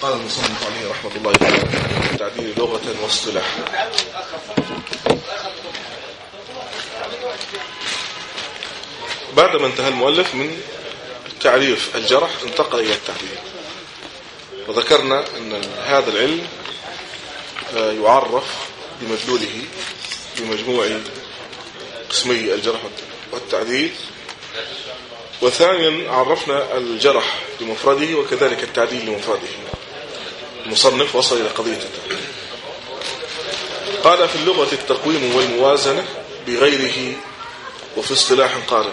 قال المصنف عليه رحمة الله تعالى التعديل لغة واصطلاحا. بعدما انتهى المؤلف من تعريف الجرح انتقل إلى التعديل، وذكرنا أن هذا العلم يعرف بمدلوله بمجموع قسمي الجرح والتعديل، وثانيا عرفنا الجرح بمفرده وكذلك التعديل لمفرده. المصنف وصل إلى قضية التعديل. قال في اللغة التقويم والموازنة بغيره وفي اصطلاح قارن.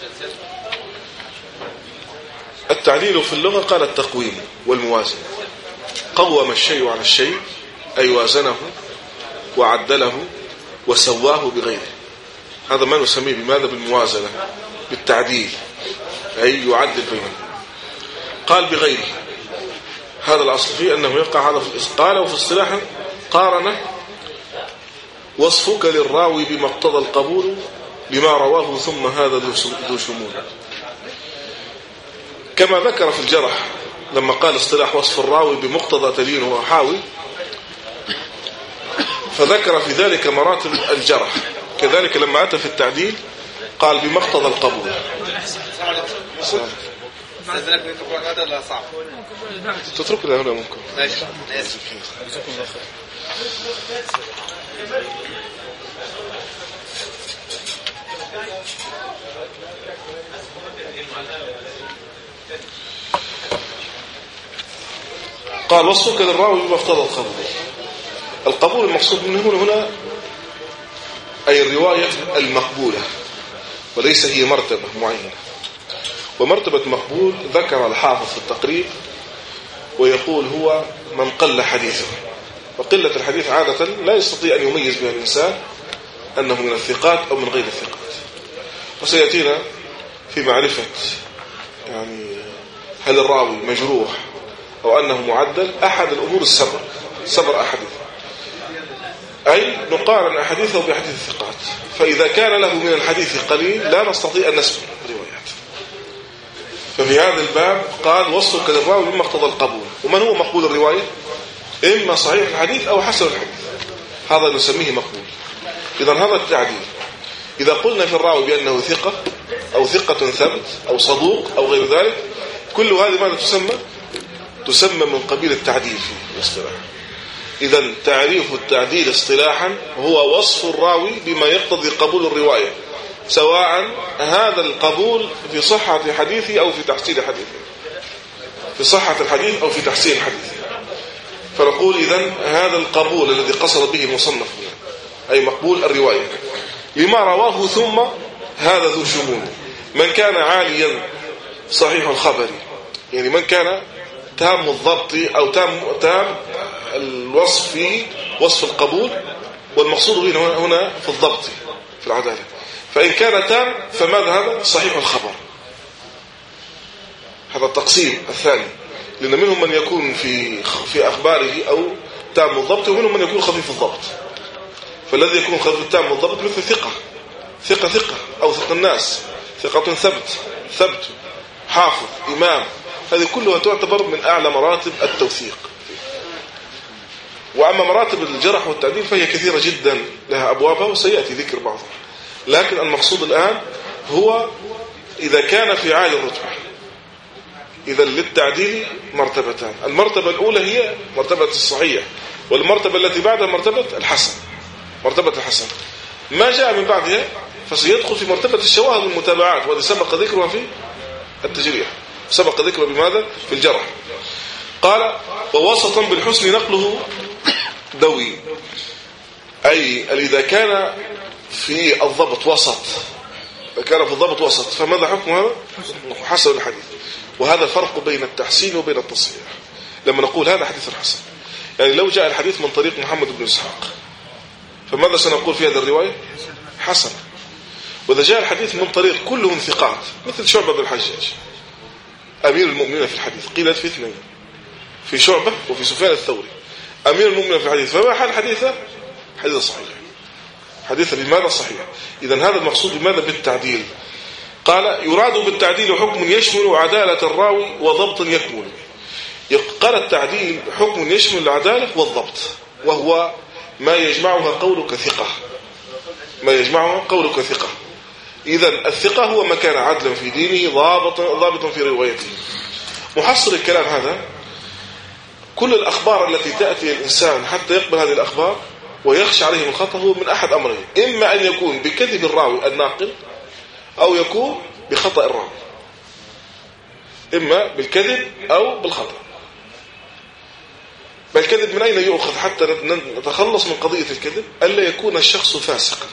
التعديل في اللغة قال التقويم والموازنة، قوم الشيء على الشيء أي وازنه وعدله وسواه بغيره، هذا ما نسميه بماذا؟ بالموازنة، بالتعديل، أي يعدل بينه. قال بغيره، هذا الأصل فيه أنه يقع هذا في الاسم. قال وفي اصطلاح قارن وصفك للراوي بما اقتضى القبول لما رواه ثم هذا ذو شمول. كما ذكر في الجرح لما قال اصطلاح وصف الراوي بمقتضى تلينه وحاوي، فذكر في ذلك مراتب الجرح. كذلك لما أتى في التعديل قال بما اقتضى القبول. هذا لا صعب تترك لنا هنا ممكن. قال وصفك للراوي بما اقتضى القبول. القبول المقصود منه هنا أي الرواية المقبولة، وليس هي مرتبة معينة. ومرتبة مقبول ذكر الحافظ في التقريب ويقول هو من قل حديثه، وقلة الحديث عادة لا يستطيع أن يميز بها الإنسان أنه من الثقات أو من غير الثقات. وسيأتينا في معرفة يعني هل الراوي مجروح أو أنه معدل أحد الأمور السبر أحدث، أي نقارن أحاديثه بأحاديث الثقات. فإذا كان له من الحديث قليل لا نستطيع أن نسبر الروايات. ففي هذا الباب قال وصفك للراوي بما اقتضى القبول. ومن هو مقبول الرواية؟ إما صحيح الحديث أو حسن الحديث، هذا نسميه مقبول. إذن هذا التعديل. إذا قلنا في الراوي بأنه ثقة أو ثقة ثبت أو صدوق أو غير ذلك، كل هذه ماذا تسمى من قبيل التعديل في الاصطلاح. إذن تعريف التعديل اصطلاحا هو وصف الراوي بما يقتضي قبول الرواية، سواء هذا القبول في صحة حديثه أو في تحسين حديثه، في صحة الحديث أو في تحسين حديثه. فنقول إذن هذا القبول الذي قصد به المصنف أي مقبول الرواية لما رواه ثم هذا ذو شمول. من كان عاليا صحيح الخبر، يعني من كان تام الضبط أو تام الوصف فيه وصف القبول، والمقصود هنا في الضبط في العدالة. فإن كان تام فماذا هذا؟ صحيح الخبر. هذا التقسيم الثاني، لأن منهم من يكون في أخباره أو تام الضبط، ومنهم من يكون خفيف الضبط. فالذي يكون خفيف تام الضبط مثل ثقة أو ثقة الناس، ثقة ثبت حافظ إمام، هذه كلها تعتبر من أعلى مراتب التوثيق. وأما مراتب الجرح والتعديل فهي كثيرة جدا لها أبوابها وسيأتي ذكر بعضها. لكن المقصود الآن هو إذا كان في عالي الرتبة، إذا للتعديل مرتبتان. المرتبة الأولى هي مرتبة الصحيح، والمرتبة التي بعدها مرتبة الحسن. ما جاء من بعدها فسيدخل في مرتبة الشواهد والمتابعات، وهذا سبق ذكرها في التجريح، سبق ذكرها بماذا؟ في الجرح. قال ووسطا بالحسن نقله دوي، أي إذا كان في الضبط وسط، فماذا حكم هذا؟ حسن الحديث. وهذا فرق بين التحسين وبين التصحيح. لما نقول هذا حديث حسن، يعني لو جاء الحديث من طريق محمد بن إسحاق فماذا سنقول في هذه الرواية؟ حسن. وإذا جاء الحديث من طريق كلهم ثقات مثل شعبة بن الحجاج أمير المؤمنين في الحديث، قيلت في اثنين، في شعبة وفي سفيان الثوري أمير المؤمنين في الحديث، فما حال حديثه؟ حديث صحيح، حديث بماذا صحيح. إذن هذا المقصود بماذا؟ بالتعديل. قال يراد بالتعديل حكم يشمل عدالة الراوي وضبط يكمل. قال التعديل حكم يشمل العدالة والضبط، وهو ما يجمعها قولك ثقة، ما يجمعها قولك ثقة. إذن الثقة هو ما كان عدلا في دينه ضابطا في روايته. محصل الكلام هذا كل الأخبار التي تأتي الإنسان حتى يقبل هذه الأخبار ويخشى عليه من الخطأ هو من أحد أمرين: إما أن يكون بكذب الراوي الناقل، أو يكون بخطأ الراوي، إما بالكذب أو بالخطأ. بالكذب من أين يؤخذ حتى نتخلص من قضية الكذب؟ ألا يكون الشخص فاسقا.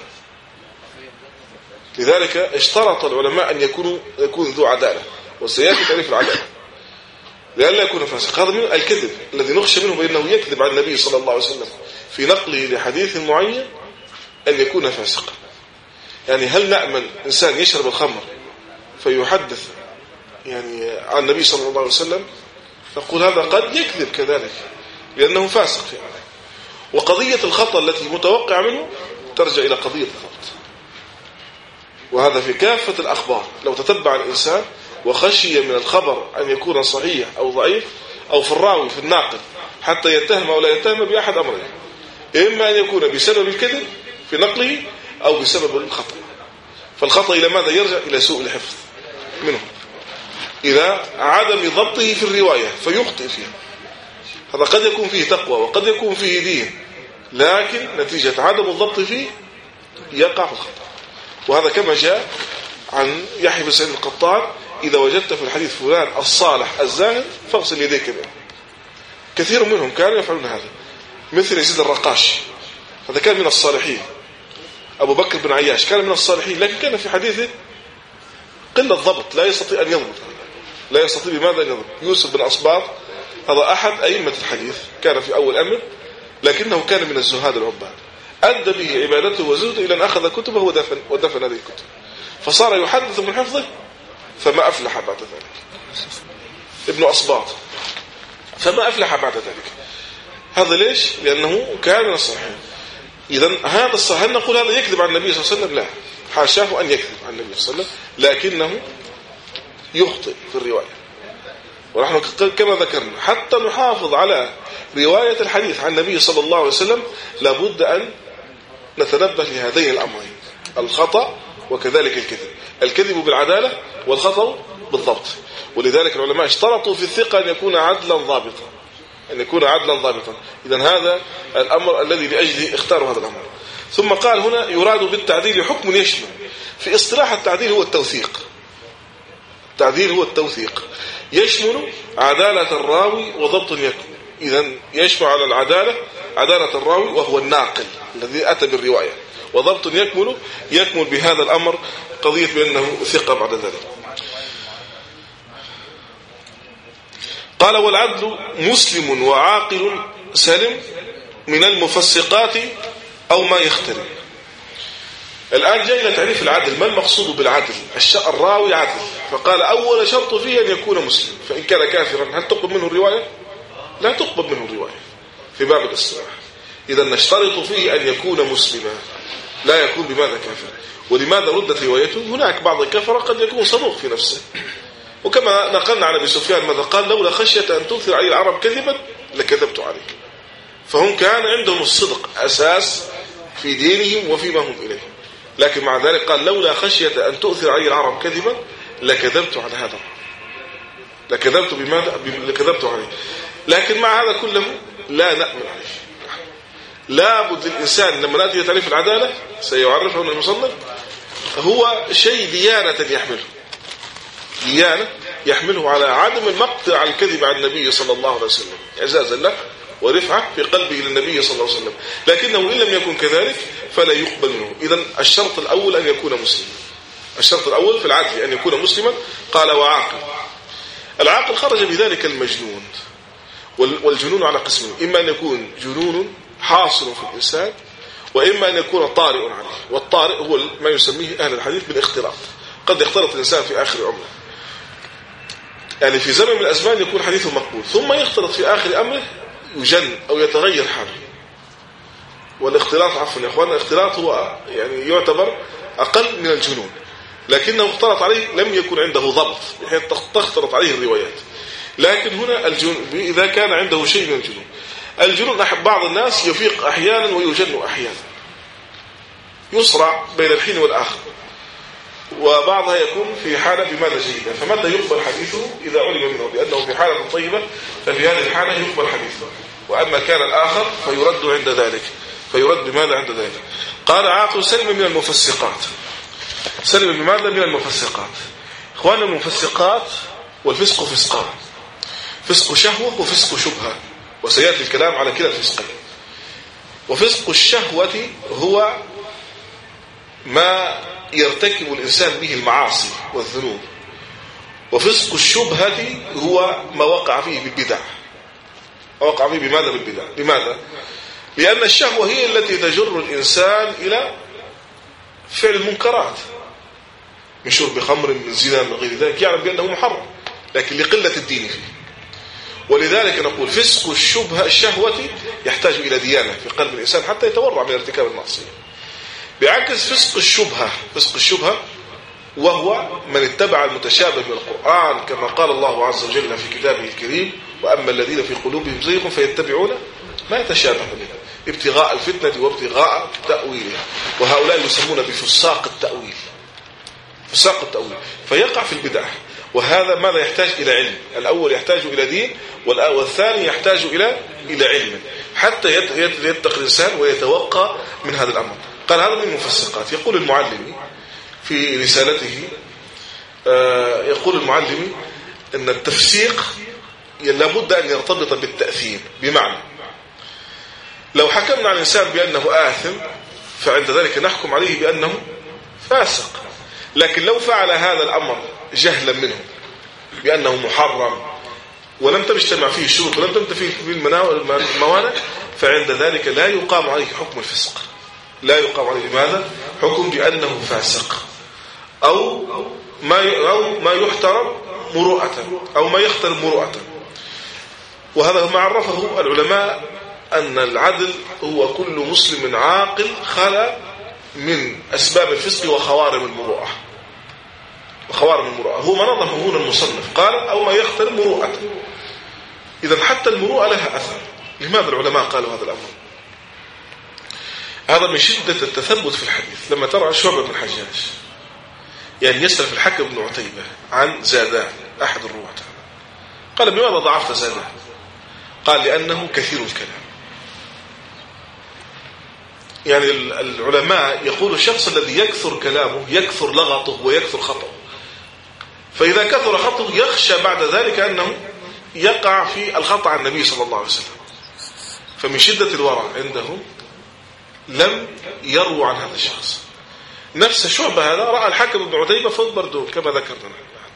لذلك اشترط العلماء أن يكون ذو عدالة، وسيأتي تعريف العدالة، لئلا يكون فاسق. هذا من الكذب الذي نخشى منه بأنه يكذب عن النبي صلى الله عليه وسلم في نقله لحديث معين أن يكون فاسقا. يعني هل نأمن إنسان يشرب الخمر فيحدث يعني عن النبي صلى الله عليه وسلم؟ نقول هذا قد يكذب كذلك لأنه فاسق يعني. وقضية الخطأ التي متوقع منه ترجع إلى قضية الضبط، وهذا في كافة الأخبار. لو تتبع الإنسان وخشي من الخبر أن يكون صحيح أو ضعيف، أو في الراوي في الناقل حتى يتهم أو لا يتهم بأحد أمرين: إما أن يكون بسبب الكذب في نقله أو بسبب الخطأ. فالخطأ إلى ماذا يرجع؟ إلى سوء الحفظ منه، إلى عدم ضبطه في الرواية فيخطئ فيها. هذا قد يكون فيه تقوى وقد يكون فيه دين، لكن نتيجة عدم الضبط فيه يقع في الخطأ. وهذا كما جاء عن يحيى بن سعيد القطان: إذا وجدت في الحديث فلان الصالح الزاهد فاغسل يديك منه. كثير منهم كانوا يفعلون هذا، مثل يزيد الرقاشي، هذا كان من الصالحين. أبو بكر بن عياش كان من الصالحين، لكن كان في حديثه قلة ضبط، لا يستطيع أن يضبط، لا يستطيع بماذا أن يضبط. يوسف بن أصباط هذا أحد أئمة الحديث، كان في أول أمر، لكنه كان من الزهاد العباد، أدى به عبادته وزهده إلى أن أخذ كتبه ودفن هذه الكتب، فصار يحدث من حفظه فما أفلح بعد ذلك. ابن أصباط فما أفلح بعد ذلك. هذا ليش؟ لأنه كان من الصحيحين. إذن هذا الصحيح نقول هذا يكذب عن النبي صلى الله عليه وسلم؟ لا، حاشاه أن يكذب عن النبي صلى الله عليه وسلم، لكنه يخطئ في الرواية. ونحن كما ذكرنا حتى نحافظ على رواية الحديث عن النبي صلى الله عليه وسلم لابد أن نتنبه لهذين الأمرين: الخطأ وكذلك الكذب. الكذب بالعدالة والخطأ بالضبط. ولذلك العلماء اشترطوا في الثقة أن يكون عدلا ضابطا، أن يكون عدلا ضابطا. إذن هذا الأمر الذي لأجله اختاروا هذا الأمر. ثم قال هنا: يراد بالتعديل حكم يشمل. في اصطلاح التعديل هو التوثيق. التعديل هو التوثيق، يشمل عدالة الراوي وضبط يكمل. إذن يشمل على العدالة عدالة الراوي وهو الناقل الذي أتى بالرواية، وضبط يكمل بهذا الأمر قضية بأنه ثقة بعد ذلك. قال: والعدل مسلم وعاقل سلم من المفسقات أو ما يختلف. الآن جاء إلى تعريف العدل. ما المقصود بالعدل؟ الراوي عدل، فقال أول شرط فيه أن يكون مسلم، فإن كان كافرا هل تقبل منه الرواية؟ لا تقبل منه الرواية في باب الاصطلاح. إذا نشترط فيه أن يكون مسلما، لا يكون بماذا كافر. ولماذا ردت روايته؟ هناك بعض الكفرة قد يكون صدوق في نفسه، وكما نقلنا عن أبي سفيان ماذا قال: لولا خشية أن تؤثر علي العرب كذبا لكذبت عليك. فهم كان عندهم الصدق أساس في دينهم وفيما هم إليه، لكن مع ذلك قال: لولا خشية أن تؤثر علي العرب كذبا لكذبت على هذا، لكذبت بماذا؟ لكذبت عليه. لكن مع هذا كله لا نأمن عليه. لابد للإنسان لما نأتي لتعريف العدالة سيعرفه المصنف هو شيء ديانة يحمله على عدم المقطع على الكذب عن النبي صلى الله عليه وسلم، إعزازا له ورفعة في قلبه للنبي صلى الله عليه وسلم. لكنه إن لم يكن كذلك فلا يقبل منه. إذن الشرط الأول أن يكون مسلما. الشرط الأول في العدل أن يكون مسلما. قال: وعاقل. العاقل خرج بذلك المجنون، والجنون على قسمين: إما أن يكون جنون حاصل في الإنسان، وإما أن يكون طارئ عليه. والطارئ هو ما يسميه أهل الحديث بالاختلاط. قد يختلط الإنسان في آخر عمره، يعني في زمن من الأزمان يكون حديثه مقبول، ثم يختلط في آخر أمره يجن أو يتغير حاله. والاختلاط عفوا يا أخوانا، الاختلاط هو يعني يعتبر أقل من الجنون، لكنه اختلط عليه لم يكن عنده ضبط بحيث تختلط عليه الروايات. لكن هنا إذا كان عنده شيء من الجنون. الجنون بعض الناس يفيق أحيانا ويجن أحيانا، يصرع بين الحين والآخر، وبعضها يكون في حالة بماذا جيدة، فمتى يقبل حديثه؟ إذا علم منه بأنه في حالة طيبة ففي هذه الحالة يقبل حديثه، وأما كان الآخر فيرد عند ذلك، فيرد بماذا عند ذلك؟ قال عاقل سلم من المفسقات. سلم بماذا؟ من المفسقات. إخواننا المفسقات والفسق فسقان، فسق شهوة وفسق شبهة، وسيأتي الكلام على كلا الفسقين. وفسق الشهوة هو ما يرتكب الإنسان به المعاصي والذنوب، وفسق الشبهة هو ما وقع فيه بالبدع. وقع فيه بماذا؟ بالبدع. لماذا؟ لأن الشهوة هي التي تجر الإنسان إلى فعل المنكرات، من شرب خمر، من زنا، من غير ذلك، يعلم بأنه محرم لكن لقلة الدين فيه. ولذلك نقول فسق الشهوة يحتاج إلى ديانة في قلب الإنسان حتى يتورع من ارتكاب المعصية. بعكس فسق الشبهة وهو من اتبع المتشابه من القرآن، كما قال الله عز وجل في كتابه الكريم: وأما الذين في قلوبهم زيغ فيتبعون ما يتشابه منه ابتغاء الفتنة وابتغاء تأويله، وهؤلاء يسمون بفساق التأويل. فساق التأويل فيقع في البدع. وهذا ماذا يحتاج؟ إلى علم. الأول يحتاج إلى دين، والثاني يحتاج إلى علم حتى يتقي الإنسان ويتوقع من هذا الأمر. قال هذا من المفسقات. يقول المعلم في رسالته، يقول المعلم أن التفسيق لابد أن يرتبط بالتأثيم، بمعنى لو حكمنا على الإنسان بأنه آثم فعند ذلك نحكم عليه بأنه فاسق، لكن لو فعل هذا الأمر جهلا منه بأنه محرم ولم تجتمع فيه الشروط ولم تنتفي فيه الموانع فعند ذلك لا يقام عليه حكم الفسق، لا يقام عليه ماذا؟ حكم بأنه فاسق، أو ما يحترم مروءة، أو ما يختل مروءة. وهذا ما عرفه العلماء أن العدل هو كل مسلم عاقل خلا من أسباب الفسق وخوارم المروءة. وخوارم المروءة هو ما نظمه هنا المصنف، قال أو ما يختل مروءة. إذن حتى المروءة لها أثر. لماذا العلماء قالوا هذا الأمر؟ هذا من شدة التثبت في الحديث. لما ترى شعبة بن الحجاج يعني يسأل في الحكم بن عتيبة عن زادان أحد الرواة، قال: بماذا ضعفت زادان؟ قال: لأنه كثير الكلام. يعني العلماء يقول الشخص الذي يكثر كلامه يكثر لغطه ويكثر خطأه، فإذا كثر خطأه يخشى بعد ذلك أنه يقع في الخطأ عن النبي صلى الله عليه وسلم. فمن شدة الورع عندهم لم يروا عن هذا الشخص. نفس شعبة هذا رأى الحكم بن عتيبة فوق بردون كما ذكرنا،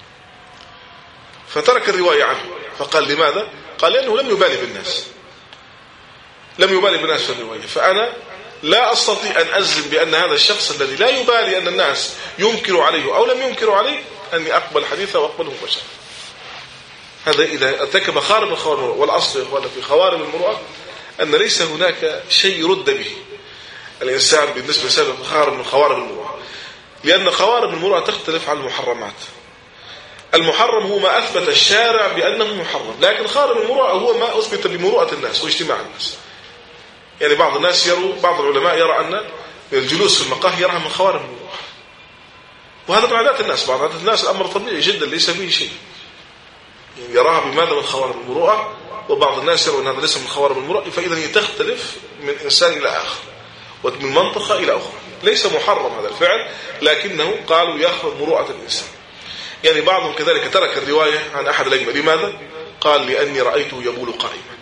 فترك الرواية عنه. فقال: لماذا؟ قال: لأنه لم يبالي بالناس، لم يبالي بالناس في الرواية. فأنا لا أستطيع أن أجزم بأن هذا الشخص الذي لا يبالي أن الناس ينكروا عليه أو لم ينكروا عليه أني أقبل حديثه وأقبله مباشرة. هذا إذا ارتكب خارم من خوارم المروءة. والأصل في خوارم المروءة أن ليس هناك شيء يرد به الإنسان بالنسبة لسبب خارم من خوارم المروءة، لأن خوارم المروءة تختلف عن المحرمات. المحرم هو ما أثبت الشارع بأنه محرم، لكن خارم المروءة هو ما أثبت بمروءة الناس واجتماع الناس. يعني بعض الناس بعض العلماء يرى أن الجلوس في المقاهي يراها من خوارم المروءة، وهذا من عادات الناس. بعض عادات الناس الأمر طبيعي جدا ليس فيه شيء، يعني يراها بماذا؟ من خوارم المروءة. وبعض الناس يرون أن هذا ليس من خوارم المروءة. فإذا هي تختلف من إنسان إلى آخر ومن منطقة إلى أخرى. ليس محرم هذا الفعل، لكنه قالوا يخرج مروءة الإنسان. يعني بعضهم كذلك ترك الرواية عن أحد الأئمة. لماذا؟ قال: لأني رأيته يبول قائما.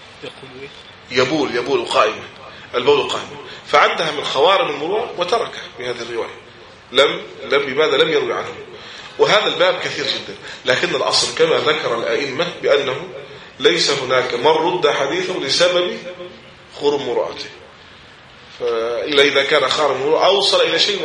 يبول قائما، البول قائما، فعدها من خوارم المروءة وتركها بهذه الرواية. لم يروي عنه. وهذا الباب كثير جدا، لكن الأصل كما ذكر الأئمة بأنه ليس هناك من رد حديثه لسبب خرم مروءته، إلا إذا كان خارم المروءة أوصل إلى شيء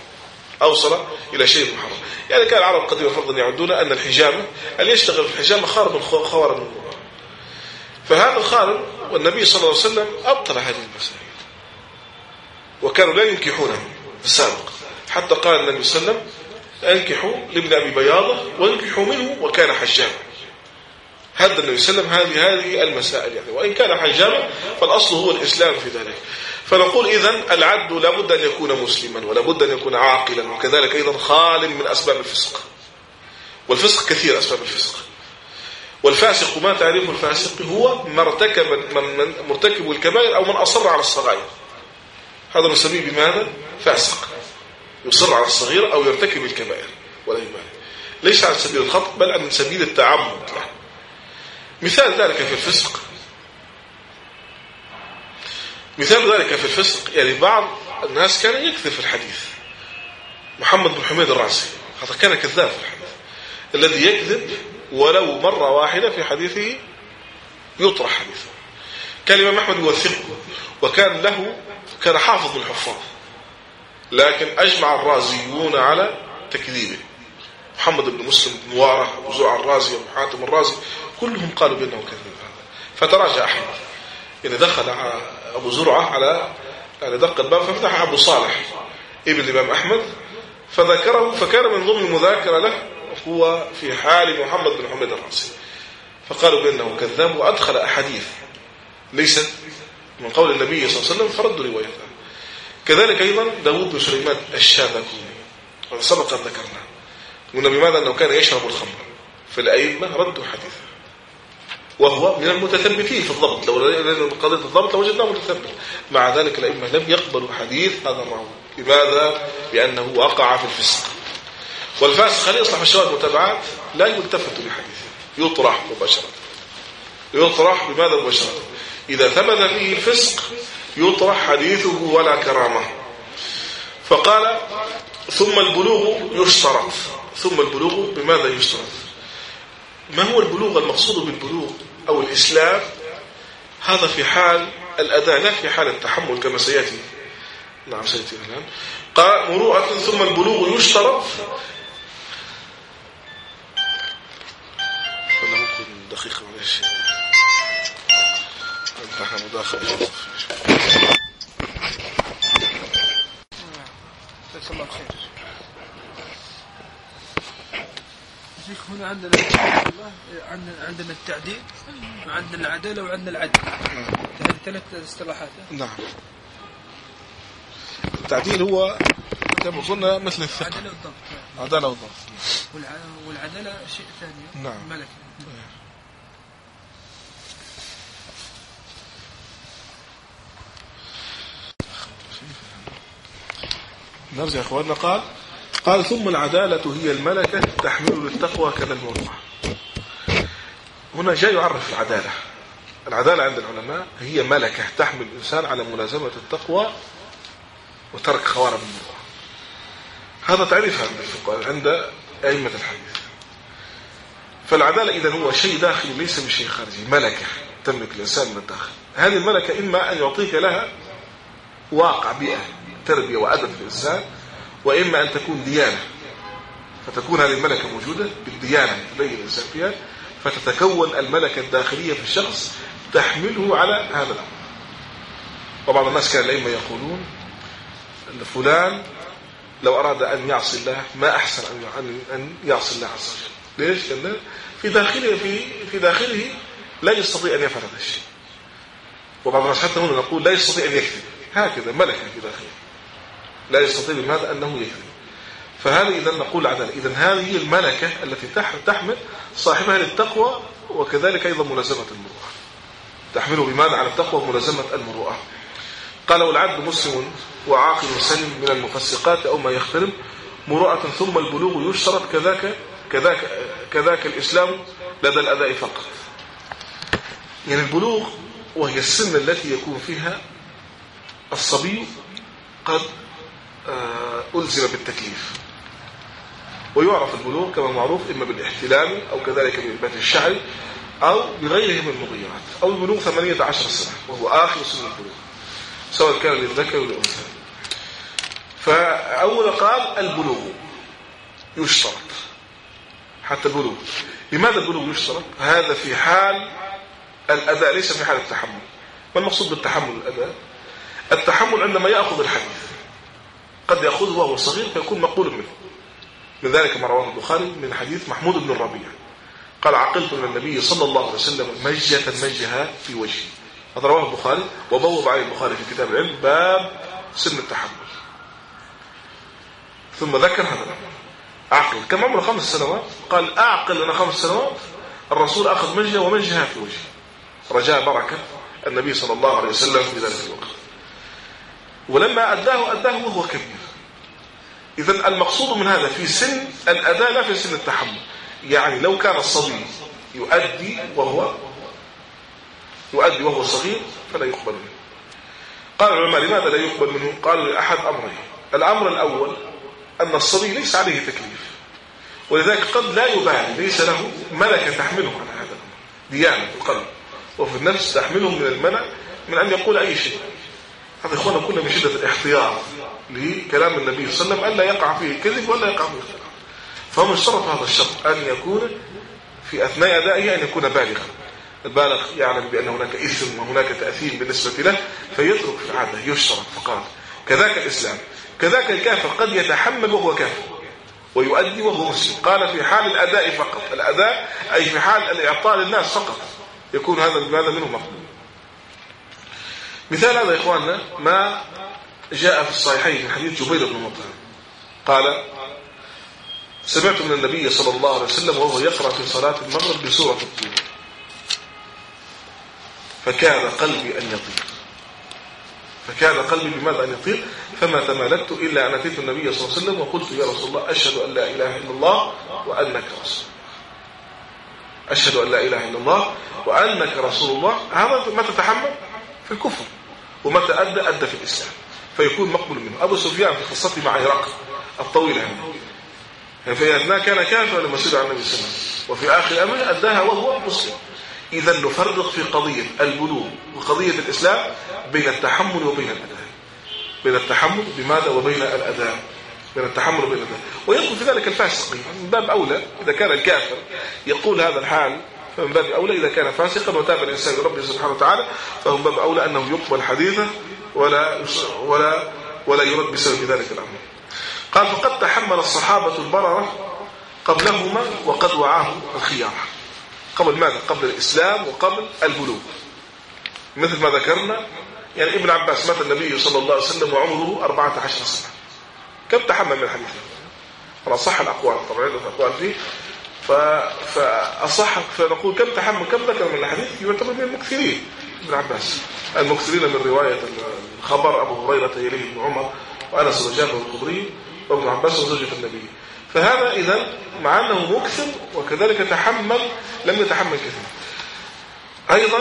محرم. يعني كان العرب قديما فرضا يعدون أن الحجامة اللي يشتغل في الحجامة خارم من خوارم المروءة. فهذا الخارم والنبي صلى الله عليه وسلم أبطل هذه المسائل، وكانوا لا ينكحونه في السابق، حتى قال النبي صلى الله عليه وسلم: أنكحوا لابن أبي بياضة وانكحوا منه وكان حجاما. هذا النبي صلى الله عليه وسلم هذه المسائل يعني، وإن كان حجاما فالأصل هو الإسلام في ذلك. فنقول إذن العبد لابد أن يكون مسلما ولابد أن يكون عاقلا، وكذلك أيضا خال من أسباب الفسق، والفسق كثير أسباب الفسق. والفاسق ما تعريف الفاسق؟ هو مرتكب الكبائر أو من أصر على الصغائر، هذا نسميه بماذا؟ فاسق، يصر على الصغير أو يرتكب الكبائر ولا يبالي، ليس على سبيل الخطأ بل على سبيل التعمد. مثال ذلك في الفسق، يعني بعض الناس كان يكذب في الحديث. محمد بن حميد الرازي هذا كان كذاب في الحديث، الذي يكذب ولو مرة واحدة في حديثه يطرح حديثه. كان الإمام أحمد يوثقه، وكان حافظ من الحفاظ، لكن أجمع الرازيون على تكذيبه. محمد بن مسلم بن وارح وزوع الرازي وحاتم الرازي كلهم قالوا بأنه كذب. فتراجع أحمد، يعني دخل أبو زرعة على دق الباب ففتح أبو صالح ابن الإمام أحمد فذكره، فكان من ضمن المذاكرة له هو في حال محمد بن حميد الرازي، فقالوا بأنه كذاب وأدخل أحاديث ليست من قول النبي صلى الله عليه وسلم فردوا روايته. كذلك أيضا داود بن سليمان الشابكوني سبق أن ذكرناه، قلنا بماذا أنه كان يشرب الخمر، فالأئمة ردوا حديثه، وهو من المتثبتين في الضبط، لو قضية الضبط لوجدناه متثبت. مع ذلك الأئمة لم يقبلوا حديث هذا الراوي. لماذا؟ لأنه وقع في الفسق. والفاسق هل يصلح الشواهد المتابعات؟ لا يلتفت لحديثه، يطرح مباشرة. يطرح بماذا مباشرة؟ إذا ثبت فيه الفسق يطرح حديثه ولا كرامة. فقال ثم البلوغ يشترط. ثم البلوغ بماذا يشترط؟ ما هو البلوغ المقصود بالبلوغ أو الإسلام؟ هذا في حال الأداء لا في حال التحمل كما سيأتي. نعم سيأتي الآن. قال مروءة ثم البلوغ يشترط. ولا ممكن دقيقة معلش نحن مداخل. جزاك الله خير. شيخ هنا عندنا التعديل وعندنا العدالة وعندنا العدل، هذه ثلاث اصطلاحات. نعم. التعديل هو كما قلنا مثل الثقة، العدالة والضبط. عدالة والضبط. والعدالة شيء ثاني. نعم. ملك. نرجع يا اخواننا. قال ثم العدالة هي الملكة تحمل للتقوى كذا المروءة. هنا جاء يعرف العدالة. العدالة عند العلماء هي ملكة تحمل الإنسان على ملازمة التقوى وترك خوارم المروءة. هذا تعريفها عند أئمة الحديث. فالعدالة إذن هو شيء داخلي ليس من شيء خارجي، ملكة تملك الإنسان من الداخل. هذه الملكة إما أن يعطيك لها واقع بيئة تربية وأدب الإنسان، وإما أن تكون ديانة، فتكون هذه الملكة موجودة بالديانة تبين الإنسان فيها، فتتكون الملكة الداخلية في الشخص تحمله على هذا الأمر. وبعض الناس كان الأئمة يقولون أن فلان لو أراد أن يعصي الله ما أحسن أن يعصي الله عز وجل. ليش؟ لأن في داخله لا يستطيع أن يفعل هذا الشيء. وبعض الناس حتى هنا نقول لا يستطيع أن يكذب، هكذا ملكة في داخله لا يستطيع بماذا أنه يكذب. فهذا إذا نقول عدالة. إذن هذه الملكة التي تحمل صاحبها للتقوى وكذلك أيضا ملازمة المروءة، تحمله بماذا على التقوى وملازمة المروءة. قال والعبد مسلم وعاقل سلم من المفسقات أو ما يختلم مروءة ثم البلوغ يشترط كذاك الإسلام لدى الأداء فقط. يعني البلوغ وهي السن التي يكون فيها الصبي قد ألزم بالتكليف. ويعرف البلوغ كما معروف إما بالاحتلام أو كذلك بإنبات الشعر أو بغيره من المغيرات، أو البلوغ 18 سنة وهو آخر سن البلوغ سواء كان للذكر أو للأنثى. فأول قال البلوغ يشترط حتى البلوغ. لماذا البلوغ يشترط؟ هذا في حال الأداء ليس في حال التحمل. ما المقصود بالتحمل الأداء؟ التحمل عندما يأخذ الحديث قد يأخذه وهو صغير فيكون مقبول منه. من ذلك ما رواه البخاري من حديث محمود بن الربيع قال عقلت من النبي صلى الله عليه وسلم مجة مجها في وجهي. هذا رواه البخاري وبوب عليه البخاري في كتاب العلم باب سن التحمل. ثم ذكر هذا عقل كم عمره 5 سنوات، قال أعقل أنا 5 سنوات الرسول أخذ مجة ومجها في وجهي رجاء بركة النبي صلى الله عليه وسلم في ذلك الوقت. ولما أداه وهو كبير. إذن المقصود من هذا في سن الأداء لا في سن التحمل. يعني لو كان الصبي يؤدي وهو صغير فلا يقبل منه. قال العلماء لماذا لا يقبل منه؟ قالوا لأحد أمرين. الأمر الأول أن الصبي ليس عليه تكليف، ولذلك قد لا يبالي، ليس له ملكة تحمله على هذا الأمر، ديانة في القلب وفي النفس تحمله من المنع من أن يقول أي شيء. هذا إخوانا كنا من شدة الاحتياط لكلام النبي صلى الله عليه وسلم أن لا يقع فيه كذب ولا يقع فيه اختلاف. فهم اشترط هذا الشرط أن يكون في أثناء أدائه أن يكون بالغا. البالغ يعلم بأن هناك إثم وهناك تأثير بالنسبة له فيترك في العادة، يشترط فقط. كذاك الإسلام، كذاك الكافر قد يتحمل وهو كافر ويؤدي وهو مسلم. قال في حال الأداء فقط، الأداء أي في حال الإعطاء للناس فقط يكون هذا منه مقبول. مثال هذا يا إخواننا ما جاء في الصحيحين من حديث جبير بن مطعم قال سمعت من النبي صلى الله عليه وسلم وهو يقرأ في صلاة المغرب بسورة الطور فكان قلبي أن يطير فما تمالكت إلا أن أتيت النبي صلى الله عليه وسلم وقلت يا رسول الله أشهد أن لا إله إلا الله وأنك رسول الله. أشهد أن لا إله إلا الله وأنك رسول الله. هذا ما تتحمل في الكفر، ومتى أدى في الإسلام فيكون مقبول منه. أبو سفيان في قصته مع هرقل الطويلة هذه في أثناء كان كافرا لما سئل عن النبي صلى الله عليه وسلم، وفي آخر أمره أداها وهو مسلم. إذا نفرق في قضية البلوغ وقضية الإسلام بين التحمل وبين الأداء. بين التحمل بماذا وبين الأداء، بين التحمل وبين الأداء. ويدخل في ذلك الفاسق من باب أولى إذا كان الكافر يقول هذا الحال، فمن باب أولى إذا كان فاسقا وتاب الإنسان لربه سبحانه وتعالى فمن باب أولى أنه يقبل حديثه ولا يرد بسبب ذلك الأمر. قال فقد تحمل الصحابة البررة قبلهما وقد وعاه الخيارة. قبل ماذا؟ قبل الإسلام وقبل البلوغ. مثل ما ذكرنا يعني ابن عباس مات النبي صلى الله عليه وسلم وعمره 14 سنة. كم تحمل من الحديث؟ على صح الأقوال طبعا عدة أقوال فيه فأصح فنقول كم تحمل كم ذكر من الحديث يعتبر من المكثرين. ابن عباس المكثرين من رواية الخبر أبو هريرة إليه ابن عمر وأنس وجابر الخضري وابن عباس وزوجة النبي. فهذا إذن مع أنه مكثر وكذلك تحمل لم يتحمل كثير. أيضا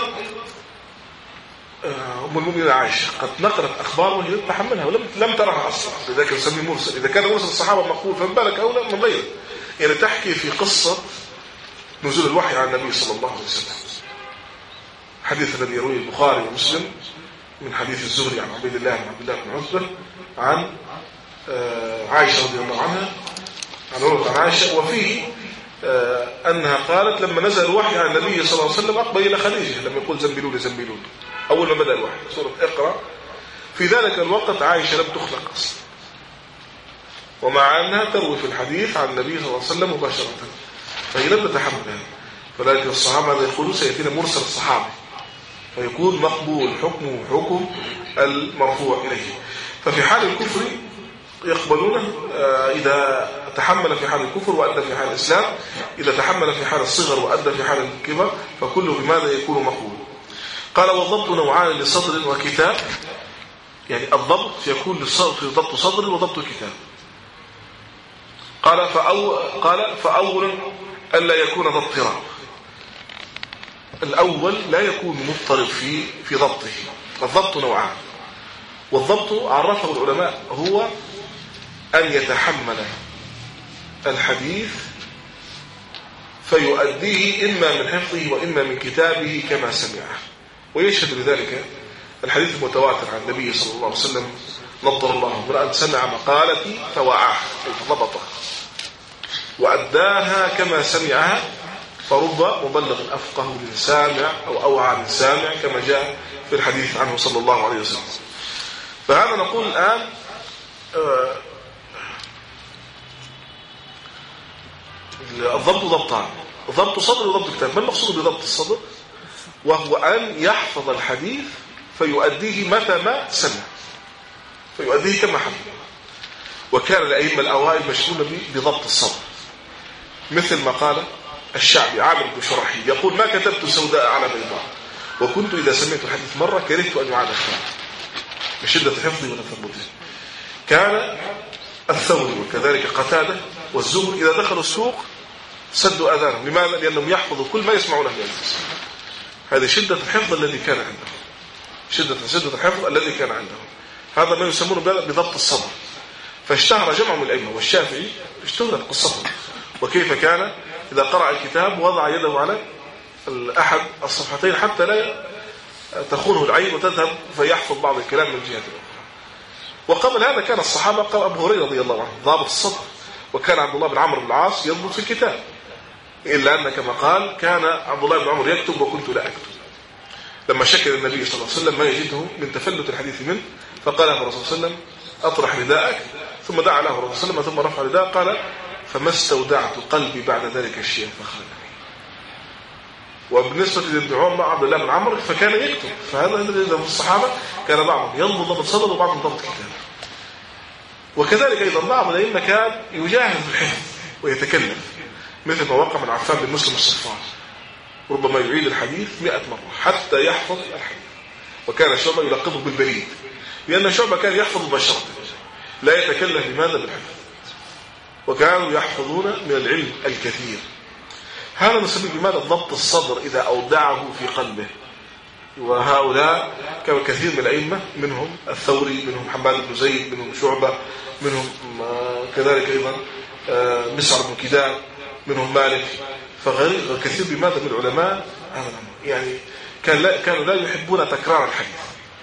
أم المؤمنين عائشة قد نقلت أخبار وهي تحملها ولم ترها أصلا، لذلك نسميه مرسل. إذا كان مرسل الصحابة مقبول فمن بالك أولى من غيره. يعني تحكي في قصة نزول الوحي على النبي صلى الله عليه وسلم. حديث الذي يرويه البخاري ومسلم من حديث الزهري عن عبيد الله بن عتبة عن عائشة رضي الله عنها عن عائشة، وفيه أنها قالت لما نزل الوحي على النبي صلى الله عليه وسلم أقبل إلى خديجة لما يقول زنبلوني أول ما بدأ الوحي سورة اقرأ. في ذلك الوقت عائشة لم تخلق أصلا، ومع أنها تروي في الحديث عن النبي صلى الله عليه وسلم مباشرة فهي لم تتحمل هذا. فلكن الصحابة يقولون سيأتينا مرسل الصحابة فيكون مقبول حكمه حكم المرفوع إليه. ففي حال الكفر يقبلونه إذا تحمل في حال الكفر وأدى في حال الإسلام، إذا تحمل في حال الصغر وأدى في حال الكبر فكله بماذا يكون مقبول. قال والضبط نوعان لصدر وكتاب. يعني الضبط يكون في ضبط صدر وضبط كتاب. قال فأول ألا يكون ذا اضطراب. الأول لا يكون مضطرب في ضبطه. الضبط نوعان، والضبط عرفه العلماء هو أن يتحمل الحديث فيؤديه إما من حفظه وإما من كتابه كما سمعه. ويشهد لذلك الحديث المتواتر عن النبي صلى الله عليه وسلم نضر الله امرأ سمع مقالتي فوعاها أي فضبطها وأداها كما سمعها فرب مبلغ أفقه من سامع أو أوعى من سامع كما جاء في الحديث عنه صلى الله عليه وسلم. فهذا نقول الآن الضبط ضبطان. ضبط صدر وضبط كتاب. ما المقصود بضبط الصدر؟ وهو أن يحفظ الحديث فيؤديه متى ما سمع، فيؤديه كما حفظ. وكان الأئمة الأوائل مشغولين بضبط الصدر، مثل ما قال الشعبي عامر بن شرحيل يقول: ما كتبت سوداء على بيضاء، وكنت إذا سمعت الحديث مرة كرهت أن يعاد الثاني من شدة حفظي وتثبته. كان الثوري وكذلك قتادة والزهري إذا دخلوا السوق سدوا أذانهم. لماذا؟ لأنهم يحفظوا كل ما يسمعونه من الناس. هذه شدة الحفظ الذي كان عندهم، شدة الحفظ الذي كان عندهم. هذا ما يسمونه بضبط الصدر. فاشتهر جمع من الأئمة، والشافعي اشتهرت قصته، وكيف كان إذا قرأ الكتاب وضع يده على أحد الصفحتين حتى لا تخونه العين وتذهب فيحفظ بعض الكلام من جهة أخرى. وقبل هذا كان الصحابة، قال أبو هريرة رضي الله عنه ضابط الصدر، وكان عبد الله بن عمرو بن العاص يضبط في الكتاب، إلا أن كما قال كان عبد الله بن عمرو يكتب وكنت لا أكتب. لما شكر النبي صلى الله عليه وسلم ما يجده من تفلت الحديث منه، فقال له الرسول صلى الله عليه وسلم: أطرح رداءك. ثم دعا له الرسول صلى الله عليه وسلم ثم رفع رداء، قال: فما استودعت قلبي بعد ذلك الشيء فخرج. وبالنسبة لابن عمر عبد الله بن عمرو فكان يكتب. فهذا الذي من الصحابة كان بعضهم يضبط ضبط صدر وبعضهم ضبط كتاب. وكذلك أيضا بعض الأئمة كان يجاهد في الحفظ ويتكلم، مثل ما وقع من عفان بن مسلم الصفار، ربما يعيد الحديث 100 مرة حتى يحفظ الحديث. وكان شعبة يلقبه بالبليد، لأن شعبة كان يحفظ مباشرة لا يتكلم. لماذا؟ بالحفظ. وكانوا يحفظون من العلم الكثير. هذا نسميه بماذا؟ ضبط الصدر إذا أودعه في قلبه. وهؤلاء كما كثير من الأئمة، منهم الثوري، منهم حماد بن زيد، منهم شعبة، منهم كذلك أيضا مسعر بن كدام، منهم مالك. فغير كثير بماذا من العلماء يعني كانوا لا يحبون تكرار الحديث،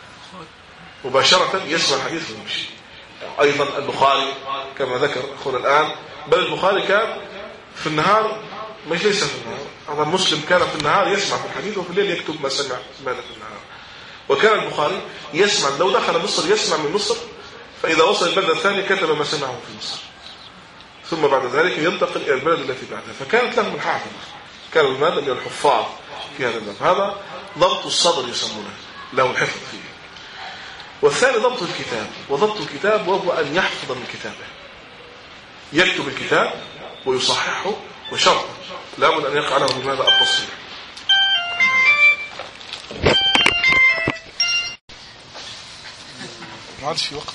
مباشرة يسمع الحديث ويمشي. أيضا البخاري كما ذكر أخونا الآن، بل البخاري كان في النهار، مش ليس في النهار، هذا مسلم كان في النهار يسمع في الحديث وفي الليل يكتب ما سمع ماذا في النهار. وكان البخاري يسمع، لو دخل مصر يسمع من مصر، فإذا وصل البلد الثاني كتب ما سمعه في مصر، ثم بعد ذلك ينتقل إلى البلد التي بعدها. فكانت لهم الحافظ، كانوا ماذا؟ من الحفاظ في هذا الباب. هذا ضبط الصدر يسمونه، له الحفظ فيه. والثاني ضبط الكتاب. وضبط الكتاب وهو أن يحفظ من كتابه، يكتب الكتاب ويصححه، وشرط لابد أن يقع له بماذا؟ التصحيح. ما عادش في وقت.